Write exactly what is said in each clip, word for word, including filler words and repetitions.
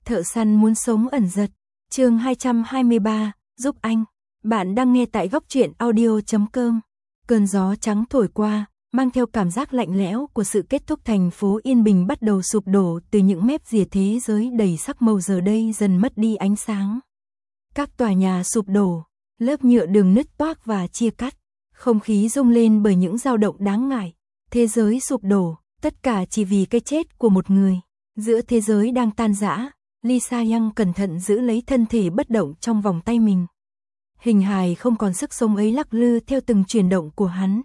Thợ săn muốn sống ẩn giật. Chương hai trăm hai mươi ba, giúp anh. Bạn đang nghe tại góc truyện audio chấm com. Cơn gió trắng thổi qua, mang theo cảm giác lạnh lẽo của sự kết thúc. Thành phố yên bình bắt đầu sụp đổ, từ những mép rìa thế giới đầy sắc màu giờ đây dần mất đi ánh sáng. Các tòa nhà sụp đổ, lớp nhựa đường nứt toác và chia cắt, không khí rung lên bởi những dao động đáng ngại. Thế giới sụp đổ, tất cả chỉ vì cái chết của một người. Giữa thế giới đang tan rã, Lee Sa-young cẩn thận giữ lấy thân thể bất động trong vòng tay mình. Hình hài không còn sức sống ấy lắc lư theo từng chuyển động của hắn.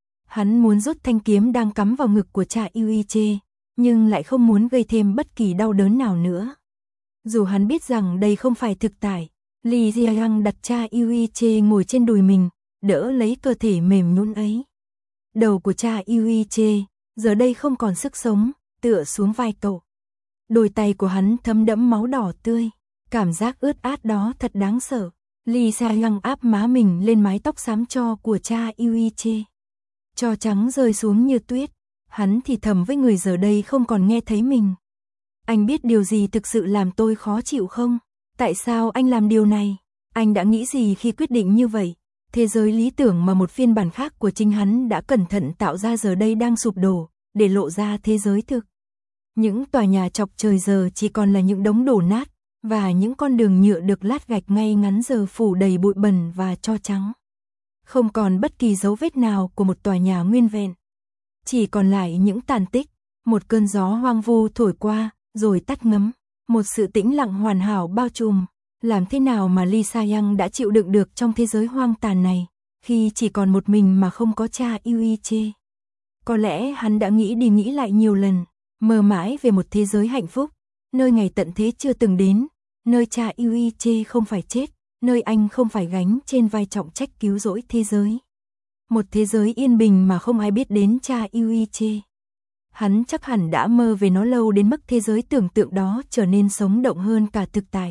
Hắn muốn rút thanh kiếm đang cắm vào ngực của cha Yuiche, nhưng lại không muốn gây thêm bất kỳ đau đớn nào nữa. Dù hắn biết rằng đây không phải thực tại, Lee Sa-young đặt cha Yuiche ngồi trên đùi mình, đỡ lấy cơ thể mềm nhũn ấy. Đầu của cha Yuiche giờ đây không còn sức sống, tựa xuống vai cậu. Đôi tay của hắn thấm đẫm máu đỏ tươi, cảm giác ướt át đó thật đáng sợ. Lee Sa-young áp má mình lên mái tóc xám tro của cha Yuiche. Tro trắng rơi xuống như tuyết, hắn thì thầm với người giờ đây không còn nghe thấy mình. Anh biết điều gì thực sự làm tôi khó chịu không? Tại sao anh làm điều này? Anh đã nghĩ gì khi quyết định như vậy? Thế giới lý tưởng mà một phiên bản khác của chính hắn đã cẩn thận tạo ra giờ đây đang sụp đổ, để lộ ra thế giới thực. Những tòa nhà chọc trời giờ chỉ còn là những đống đổ nát, và những con đường nhựa được lát gạch ngay ngắn giờ phủ đầy bụi bẩn và tro trắng. Không còn bất kỳ dấu vết nào của một tòa nhà nguyên vẹn. Chỉ còn lại những tàn tích, một cơn gió hoang vu thổi qua, rồi tắt ngấm. Một sự tĩnh lặng hoàn hảo bao trùm. Làm thế nào mà Lee Sa-young đã chịu đựng được trong thế giới hoang tàn này, khi chỉ còn một mình mà không có cha Yuiche? Có lẽ hắn đã nghĩ đi nghĩ lại nhiều lần, mơ mãi về một thế giới hạnh phúc, nơi ngày tận thế chưa từng đến, nơi cha Yuiche không phải chết, nơi anh không phải gánh trên vai trọng trách cứu rỗi thế giới. Một thế giới yên bình mà không ai biết đến cha Yuiche. Hắn chắc hẳn đã mơ về nó lâu đến mức thế giới tưởng tượng đó trở nên sống động hơn cả thực tại.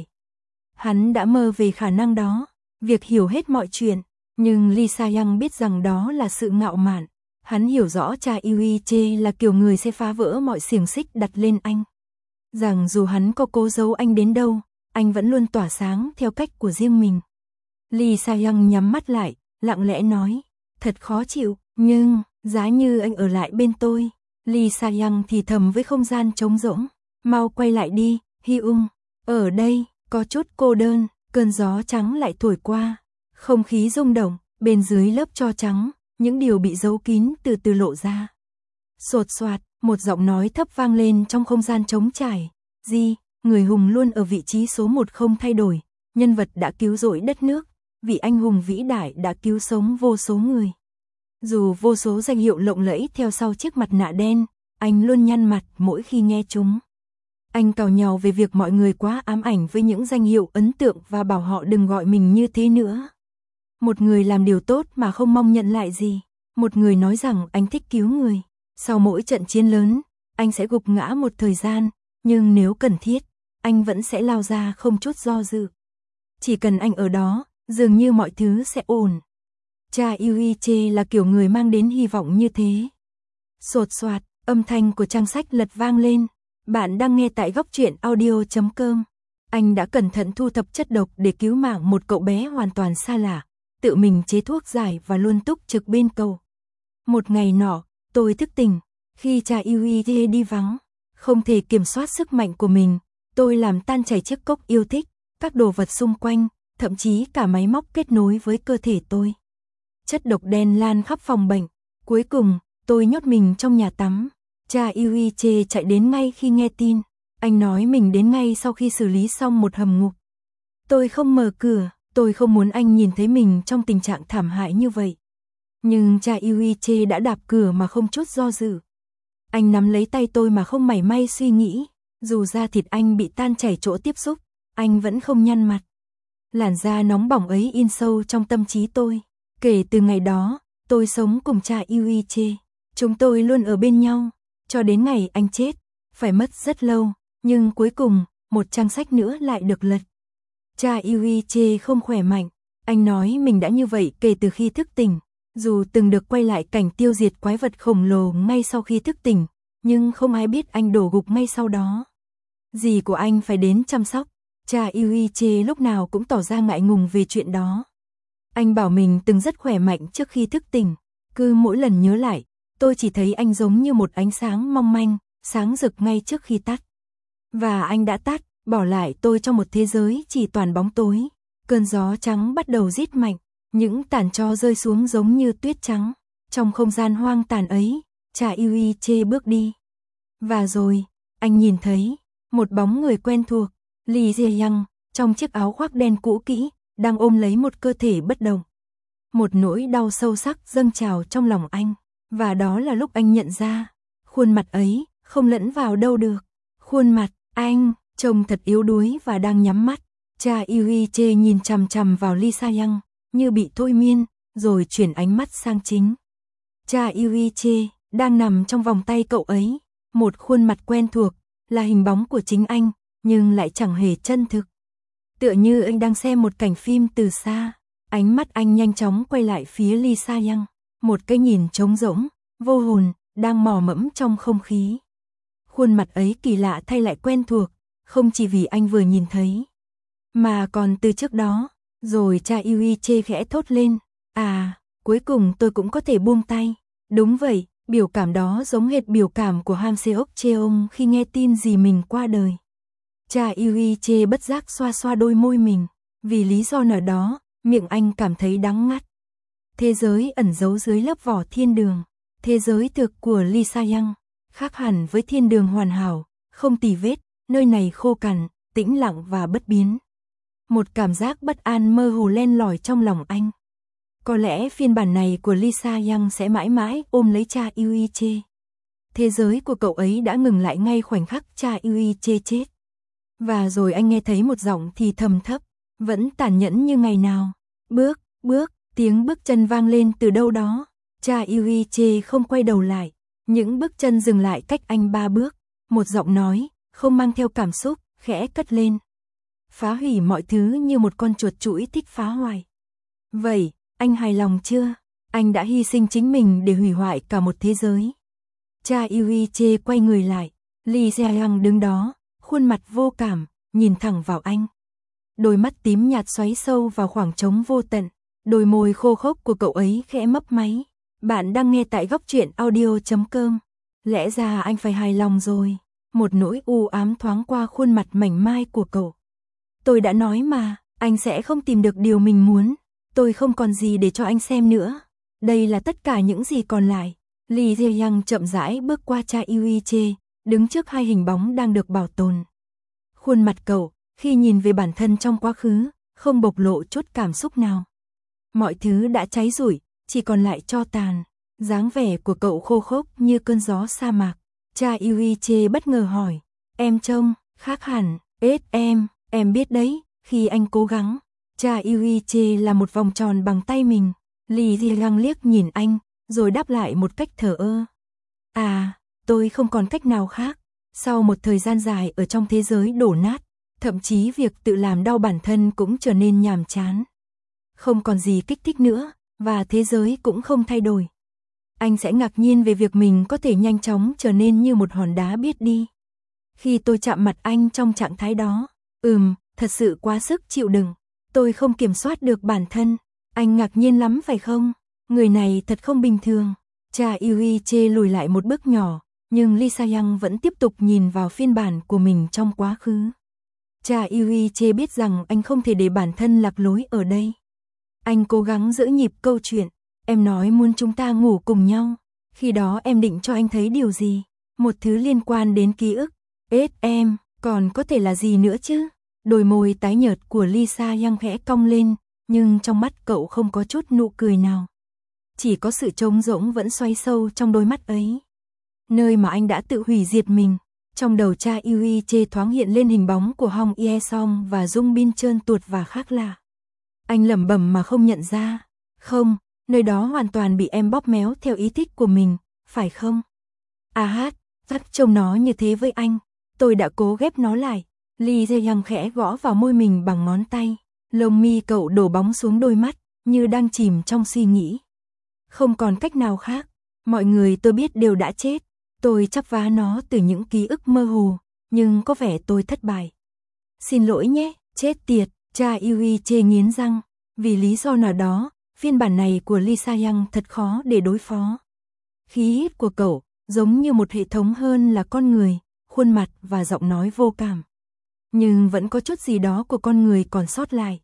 Hắn đã mơ về khả năng đó, việc hiểu hết mọi chuyện, nhưng Lee Sa-young biết rằng đó là sự ngạo mạn. Hắn hiểu rõ cha Yuiche là kiểu người sẽ phá vỡ mọi xiềng xích đặt lên anh. Rằng dù hắn có cố giấu anh đến đâu, anh vẫn luôn tỏa sáng theo cách của riêng mình. Lee Sa-young nhắm mắt lại, lặng lẽ nói, thật khó chịu, nhưng, giá như anh ở lại bên tôi. Lee Sa-young thì thầm với không gian trống rỗng, mau quay lại đi, Hyung, ở đây, có chút cô đơn. Cơn gió trắng lại thổi qua, không khí rung động, bên dưới lớp tro trắng, những điều bị giấu kín từ từ lộ ra. Sột soạt, một giọng nói thấp vang lên trong không gian trống trải. Di, người hùng luôn ở vị trí số một không thay đổi, nhân vật đã cứu rỗi đất nước, vị anh hùng vĩ đại đã cứu sống vô số người. Dù vô số danh hiệu lộng lẫy theo sau chiếc mặt nạ đen, anh luôn nhăn mặt mỗi khi nghe chúng. Anh càu nhàu về việc mọi người quá ám ảnh với những danh hiệu ấn tượng và bảo họ đừng gọi mình như thế nữa. Một người làm điều tốt mà không mong nhận lại gì. Một người nói rằng anh thích cứu người. Sau mỗi trận chiến lớn, anh sẽ gục ngã một thời gian, nhưng nếu cần thiết, anh vẫn sẽ lao ra không chút do dự. Chỉ cần anh ở đó, dường như mọi thứ sẽ ổn. Cha Yuiche là kiểu người mang đến hy vọng như thế. Sột soạt, âm thanh của trang sách lật vang lên. Bạn đang nghe tại góc truyện audio chấm com. Anh đã cẩn thận thu thập chất độc để cứu mạng một cậu bé hoàn toàn xa lạ, tự mình chế thuốc giải và luôn túc trực bên cậu. Một ngày nọ, tôi thức tỉnh, khi cha Yuiche đi vắng, không thể kiểm soát sức mạnh của mình, tôi làm tan chảy chiếc cốc yêu thích, các đồ vật xung quanh, thậm chí cả máy móc kết nối với cơ thể tôi. Chất độc đen lan khắp phòng bệnh, cuối cùng, tôi nhốt mình trong nhà tắm. Cha Yuiche chạy đến ngay khi nghe tin, anh nói mình đến ngay sau khi xử lý xong một hầm ngục. Tôi không mở cửa, tôi không muốn anh nhìn thấy mình trong tình trạng thảm hại như vậy. Nhưng cha Yuiche đã đạp cửa mà không chút do dự. Anh nắm lấy tay tôi mà không mảy may suy nghĩ, dù da thịt anh bị tan chảy chỗ tiếp xúc, anh vẫn không nhăn mặt. Làn da nóng bỏng ấy in sâu trong tâm trí tôi. Kể từ ngày đó, tôi sống cùng cha Yuiche, chúng tôi luôn ở bên nhau. Cho đến ngày anh chết, phải mất rất lâu, nhưng cuối cùng, một trang sách nữa lại được lật. Cha Yuiche không khỏe mạnh, anh nói mình đã như vậy kể từ khi thức tỉnh, dù từng được quay lại cảnh tiêu diệt quái vật khổng lồ ngay sau khi thức tỉnh, nhưng không ai biết anh đổ gục ngay sau đó. Dì của anh phải đến chăm sóc. Cha Yuiche lúc nào cũng tỏ ra ngại ngùng về chuyện đó. Anh bảo mình từng rất khỏe mạnh trước khi thức tỉnh. Cứ mỗi lần nhớ lại, tôi chỉ thấy anh giống như một ánh sáng mong manh, sáng rực ngay trước khi tắt. Và anh đã tắt, bỏ lại tôi trong một thế giới chỉ toàn bóng tối. Cơn gió trắng bắt đầu rít mạnh, những tàn tro rơi xuống giống như tuyết trắng. Trong không gian hoang tàn ấy, cha Yuiche bước đi. Và rồi, anh nhìn thấy một bóng người quen thuộc, Lee Jae-young, trong chiếc áo khoác đen cũ kỹ, đang ôm lấy một cơ thể bất động. Một nỗi đau sâu sắc dâng trào trong lòng anh, và đó là lúc anh nhận ra, khuôn mặt ấy không lẫn vào đâu được. Khuôn mặt anh trông thật yếu đuối và đang nhắm mắt. Cha Yuiche nhìn chằm chằm vào Lee Sa-young, như bị thôi miên, rồi chuyển ánh mắt sang chính. Cha Yuiche đang nằm trong vòng tay cậu ấy, một khuôn mặt quen thuộc, là hình bóng của chính anh, nhưng lại chẳng hề chân thực. Tựa như anh đang xem một cảnh phim từ xa, ánh mắt anh nhanh chóng quay lại phía Lee Sa-young, một cái nhìn trống rỗng, vô hồn, đang mò mẫm trong không khí. Khuôn mặt ấy kỳ lạ thay lại quen thuộc, không chỉ vì anh vừa nhìn thấy, mà còn từ trước đó. Rồi cha Yuiche khẽ thốt lên, à, cuối cùng tôi cũng có thể buông tay. Đúng vậy, biểu cảm đó giống hệt biểu cảm của Ham Seok Cheong khi nghe tin dì mình qua đời. Cha Yuiche bất giác xoa xoa đôi môi mình, vì lý do nào đó, miệng anh cảm thấy đắng ngắt. Thế giới ẩn giấu dưới lớp vỏ thiên đường, thế giới thực của Lee Sa-young, khác hẳn với thiên đường hoàn hảo, không tì vết, nơi này khô cằn, tĩnh lặng và bất biến. Một cảm giác bất an mơ hồ len lỏi trong lòng anh. Có lẽ phiên bản này của Lee Sa-young sẽ mãi mãi ôm lấy cha Yuiche. Thế giới của cậu ấy đã ngừng lại ngay khoảnh khắc cha Yuiche chết. Và rồi anh nghe thấy một giọng thì thầm thấp, vẫn tàn nhẫn như ngày nào. Bước, bước, tiếng bước chân vang lên từ đâu đó. Cha Yuiche không quay đầu lại. Những bước chân dừng lại cách anh ba bước. Một giọng nói, không mang theo cảm xúc, khẽ cất lên. Phá hủy mọi thứ như một con chuột chũi thích phá hoại. Vậy, anh hài lòng chưa? Anh đã hy sinh chính mình để hủy hoại cả một thế giới. Cha Yuiche quay người lại. Lee Jae-young đứng đó, khuôn mặt vô cảm, nhìn thẳng vào anh. Đôi mắt tím nhạt xoáy sâu vào khoảng trống vô tận. Đôi môi khô khốc của cậu ấy khẽ mấp máy. Bạn đang nghe tại góc truyện audio chấm com. Lẽ ra anh phải hài lòng rồi. Một nỗi u ám thoáng qua khuôn mặt mảnh mai của cậu. Tôi đã nói mà, anh sẽ không tìm được điều mình muốn. Tôi không còn gì để cho anh xem nữa. Đây là tất cả những gì còn lại. Lee Jae-young chậm rãi bước qua cha Yuiche, đứng trước hai hình bóng đang được bảo tồn. Khuôn mặt cậu, khi nhìn về bản thân trong quá khứ, không bộc lộ chút cảm xúc nào. Mọi thứ đã cháy rụi, chỉ còn lại tro tàn. Dáng vẻ của cậu khô khốc như cơn gió sa mạc. Cha Yuiche bất ngờ hỏi, em trông khác hẳn. Ết em, em biết đấy, khi anh cố gắng. Cha Yuiche là một vòng tròn bằng tay mình. Lee Jae-young liếc nhìn anh, rồi đáp lại một cách thờ ơ. À, tôi không còn cách nào khác. Sau một thời gian dài ở trong thế giới đổ nát, thậm chí việc tự làm đau bản thân cũng trở nên nhàm chán. Không còn gì kích thích nữa, và thế giới cũng không thay đổi. Anh sẽ ngạc nhiên về việc mình có thể nhanh chóng trở nên như một hòn đá biết đi. Khi tôi chạm mặt anh trong trạng thái đó, ừm, thật sự quá sức chịu đựng. Tôi không kiểm soát được bản thân. Anh ngạc nhiên lắm phải không? Người này thật không bình thường. Cha Yuiche lùi lại một bước nhỏ, nhưng Lee Sa-young vẫn tiếp tục nhìn vào phiên bản của mình trong quá khứ. Cha Yuiche biết rằng anh không thể để bản thân lạc lối ở đây. Anh cố gắng giữ nhịp câu chuyện. Em nói muốn chúng ta ngủ cùng nhau. Khi đó em định cho anh thấy điều gì? Một thứ liên quan đến ký ức. Ết em, còn có thể là gì nữa chứ? Đôi môi tái nhợt của Lee Sa-young khẽ cong lên, nhưng trong mắt cậu không có chút nụ cười nào. Chỉ có sự trống rỗng vẫn xoáy sâu trong đôi mắt ấy. Nơi mà anh đã tự hủy diệt mình. Trong đầu cha Yuiche thoáng hiện lên hình bóng của Hong Ye-song và Jung Bin trơn tuột và khác lạ. Anh lẩm bẩm mà không nhận ra. Không, nơi đó hoàn toàn bị em bóp méo theo ý thích của mình, phải không? À hát, chắc trông nó như thế với anh. Tôi đã cố ghép nó lại. Lee Jae-young khẽ gõ vào môi mình bằng ngón tay. Lông mi cậu đổ bóng xuống đôi mắt, như đang chìm trong suy nghĩ. Không còn cách nào khác. Mọi người tôi biết đều đã chết. Tôi chắp vá nó từ những ký ức mơ hồ. nhưng có vẻ tôi thất bại. Xin lỗi nhé, chết tiệt, cha Yuiche nghiến răng. Vì lý do nào đó, phiên bản này của Lee Sa-young thật khó để đối phó. Khí hít của cậu giống như một hệ thống hơn là con người, khuôn mặt và giọng nói vô cảm. Nhưng vẫn có chút gì đó của con người còn sót lại.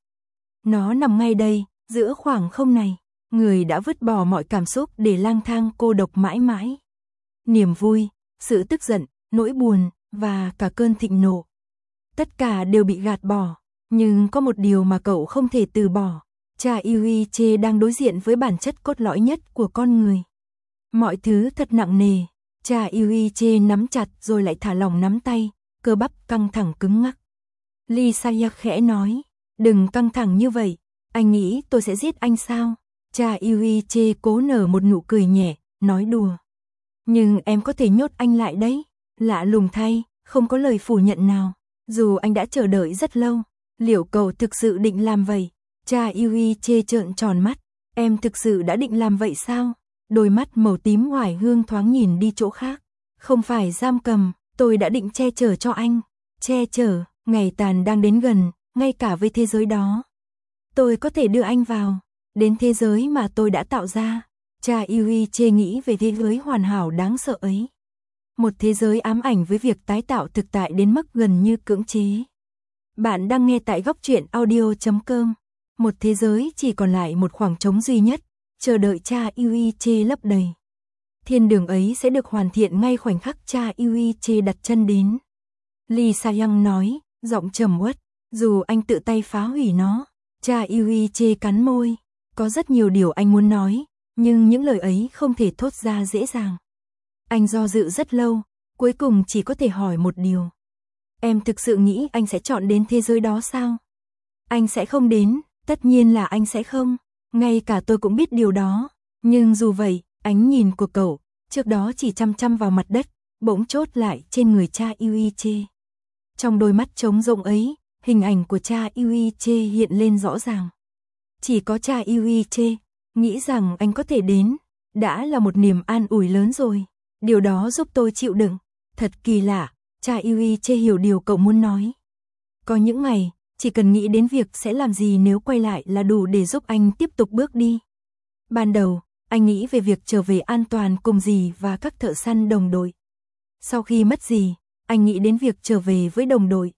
Nó nằm ngay đây, giữa khoảng không này. Người đã vứt bỏ mọi cảm xúc để lang thang cô độc mãi mãi. Niềm vui, sự tức giận, nỗi buồn và cả cơn thịnh nộ. Tất cả đều bị gạt bỏ. Nhưng có một điều mà cậu không thể từ bỏ. Cha Yuiche đang đối diện với bản chất cốt lõi nhất của con người. Mọi thứ thật nặng nề. Cha Yuiche nắm chặt rồi lại thả lỏng nắm tay, cơ bắp căng thẳng cứng ngắc. Lee Sa-young khẽ nói, đừng căng thẳng như vậy, anh nghĩ tôi sẽ giết anh sao? Cha Yuiche cố nở một nụ cười nhẹ, nói đùa. Nhưng em có thể nhốt anh lại đấy. Lạ lùng thay, không có lời phủ nhận nào. Dù anh đã chờ đợi rất lâu, liệu cậu thực sự định làm vậy? Cha Yuiche trợn tròn mắt, em thực sự đã định làm vậy sao? Đôi mắt màu tím hoài hương thoáng nhìn đi chỗ khác. Không phải giam cầm, tôi đã định che chở cho anh. Che chở, ngày tàn đang đến gần, ngay cả với thế giới đó. Tôi có thể đưa anh vào, đến thế giới mà tôi đã tạo ra. Cha Yuiche nghĩ về thế giới hoàn hảo đáng sợ ấy. Một thế giới ám ảnh với việc tái tạo thực tại đến mức gần như cưỡng chế. Bạn đang nghe tại góc truyện audio chấm com. Một thế giới chỉ còn lại một khoảng trống duy nhất, chờ đợi cha Yuiche lấp đầy. Thiên đường ấy sẽ được hoàn thiện ngay khoảnh khắc cha Yuiche đặt chân đến. Lee Sa-young nói, giọng trầm uất, dù anh tự tay phá hủy nó. Cha Yuiche cắn môi, có rất nhiều điều anh muốn nói, nhưng những lời ấy không thể thốt ra dễ dàng. Anh do dự rất lâu, cuối cùng chỉ có thể hỏi một điều. Em thực sự nghĩ anh sẽ chọn đến thế giới đó sao? Anh sẽ không đến, tất nhiên là anh sẽ không. Ngay cả tôi cũng biết điều đó. Nhưng dù vậy, ánh nhìn của cậu, trước đó chỉ chăm chăm vào mặt đất, bỗng chốt lại trên người cha Yuiche. Trong đôi mắt trống rỗng ấy, hình ảnh của cha Yuiche hiện lên rõ ràng. Chỉ có cha Yuiche, nghĩ rằng anh có thể đến, đã là một niềm an ủi lớn rồi. Điều đó giúp tôi chịu đựng. Thật kỳ lạ, cha Yuiche hiểu điều cậu muốn nói. Có những ngày, chỉ cần nghĩ đến việc sẽ làm gì nếu quay lại là đủ để giúp anh tiếp tục bước đi. Ban đầu, anh nghĩ về việc trở về an toàn cùng dì và các thợ săn đồng đội. Sau khi mất dì, anh nghĩ đến việc trở về với đồng đội.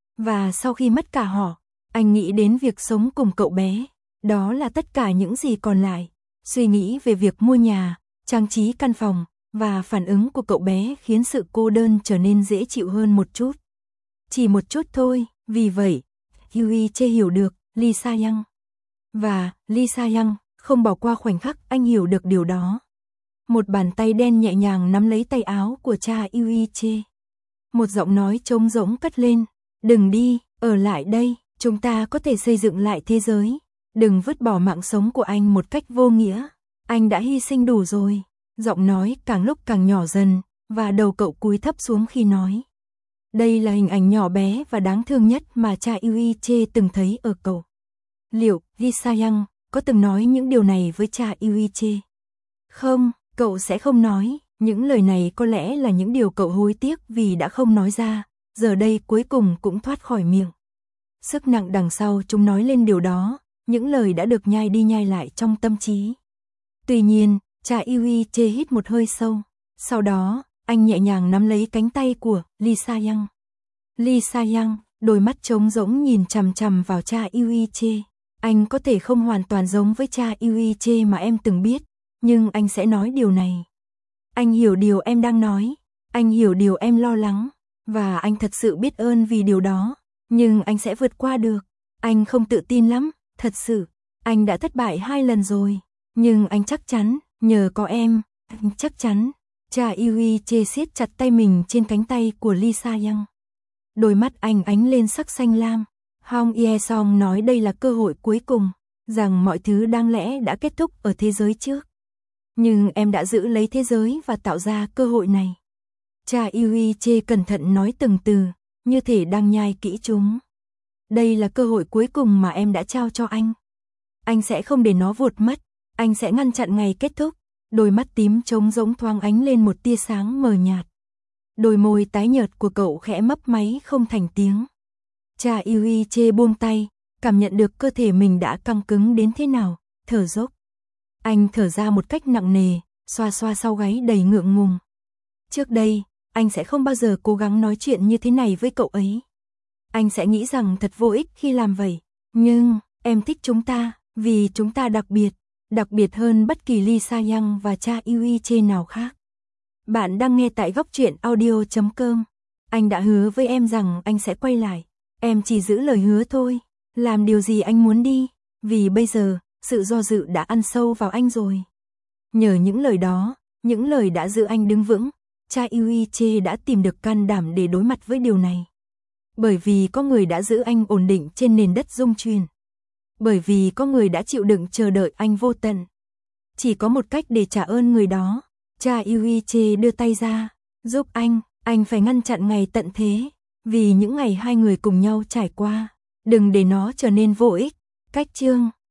Và sau khi mất cả họ, anh nghĩ đến việc sống cùng cậu bé. Đó là tất cả những gì còn lại. Suy nghĩ về việc mua nhà, trang trí căn phòng, và phản ứng của cậu bé khiến sự cô đơn trở nên dễ chịu hơn một chút. Chỉ một chút thôi, vì vậy, Yuiche hiểu được Lee Sa-young. Và Lee Sa-young không bỏ qua khoảnh khắc anh hiểu được điều đó. Một bàn tay đen nhẹ nhàng nắm lấy tay áo của cha Yuiche. Một giọng nói trống rỗng cất lên, đừng đi, ở lại đây, chúng ta có thể xây dựng lại thế giới. Đừng vứt bỏ mạng sống của anh một cách vô nghĩa. Anh đã hy sinh đủ rồi. Giọng nói càng lúc càng nhỏ dần, và đầu cậu cúi thấp xuống khi nói. Đây là hình ảnh nhỏ bé và đáng thương nhất mà cha Yuiche từng thấy ở cậu. Liệu Lee Sa-young có từng nói những điều này với cha Yuiche? Không, cậu sẽ không nói. Những lời này có lẽ là những điều cậu hối tiếc vì đã không nói ra, giờ đây cuối cùng cũng thoát khỏi miệng. Sức nặng đằng sau chúng nói lên điều đó, những lời đã được nhai đi nhai lại trong tâm trí. Tuy nhiên, cha Yuiche hít một hơi sâu. Sau đó, anh nhẹ nhàng nắm lấy cánh tay của Lee Sa-young. Lee Sa-young, đôi mắt trống rỗng nhìn chằm chằm vào cha Yuiche. Anh có thể không hoàn toàn giống với cha Yuiche mà em từng biết, nhưng anh sẽ nói điều này. Anh hiểu điều em đang nói, anh hiểu điều em lo lắng, và anh thật sự biết ơn vì điều đó, nhưng anh sẽ vượt qua được. Anh không tự tin lắm, thật sự, anh đã thất bại hai lần rồi, nhưng anh chắc chắn, nhờ có em, anh chắc chắn. Cha Yuiche siết chặt tay mình trên cánh tay của Lee Sa-young. Đôi mắt anh ánh lên sắc xanh lam. Hong Ye-song nói đây là cơ hội cuối cùng, rằng mọi thứ đáng lẽ đã kết thúc ở thế giới trước. Nhưng em đã giữ lấy thế giới và tạo ra cơ hội này. Cha Yuiche cẩn thận nói từng từ, như thể đang nhai kỹ chúng. Đây là cơ hội cuối cùng mà em đã trao cho anh. Anh sẽ không để nó vụt mất, anh sẽ ngăn chặn ngày kết thúc. Đôi mắt tím trống rỗng thoáng ánh lên một tia sáng mờ nhạt. Đôi môi tái nhợt của cậu khẽ mấp máy không thành tiếng. Cha Yuiche buông tay, cảm nhận được cơ thể mình đã căng cứng đến thế nào, thở dốc. Anh thở ra một cách nặng nề, xoa xoa sau gáy đầy ngượng ngùng. Trước đây, anh sẽ không bao giờ cố gắng nói chuyện như thế này với cậu ấy. Anh sẽ nghĩ rằng thật vô ích khi làm vậy. Nhưng, em thích chúng ta, vì chúng ta đặc biệt, đặc biệt hơn bất kỳ Lee Sa-young và cha Yuiche nào khác. Bạn đang nghe tại góc truyện audio chấm com. Anh đã hứa với em rằng anh sẽ quay lại. Em chỉ giữ lời hứa thôi. Làm điều gì anh muốn đi. Vì bây giờ, sự do dự đã ăn sâu vào anh rồi. Nhờ những lời đó, những lời đã giữ anh đứng vững, cha Yuiche đã tìm được can đảm để đối mặt với điều này. Bởi vì có người đã giữ anh ổn định trên nền đất rung chuyển. Bởi vì có người đã chịu đựng chờ đợi anh vô tận. Chỉ có một cách để trả ơn người đó. Cha Yuiche đưa tay ra, giúp anh, anh phải ngăn chặn ngày tận thế. Vì những ngày hai người cùng nhau trải qua, đừng để nó trở nên vô ích. Cách chương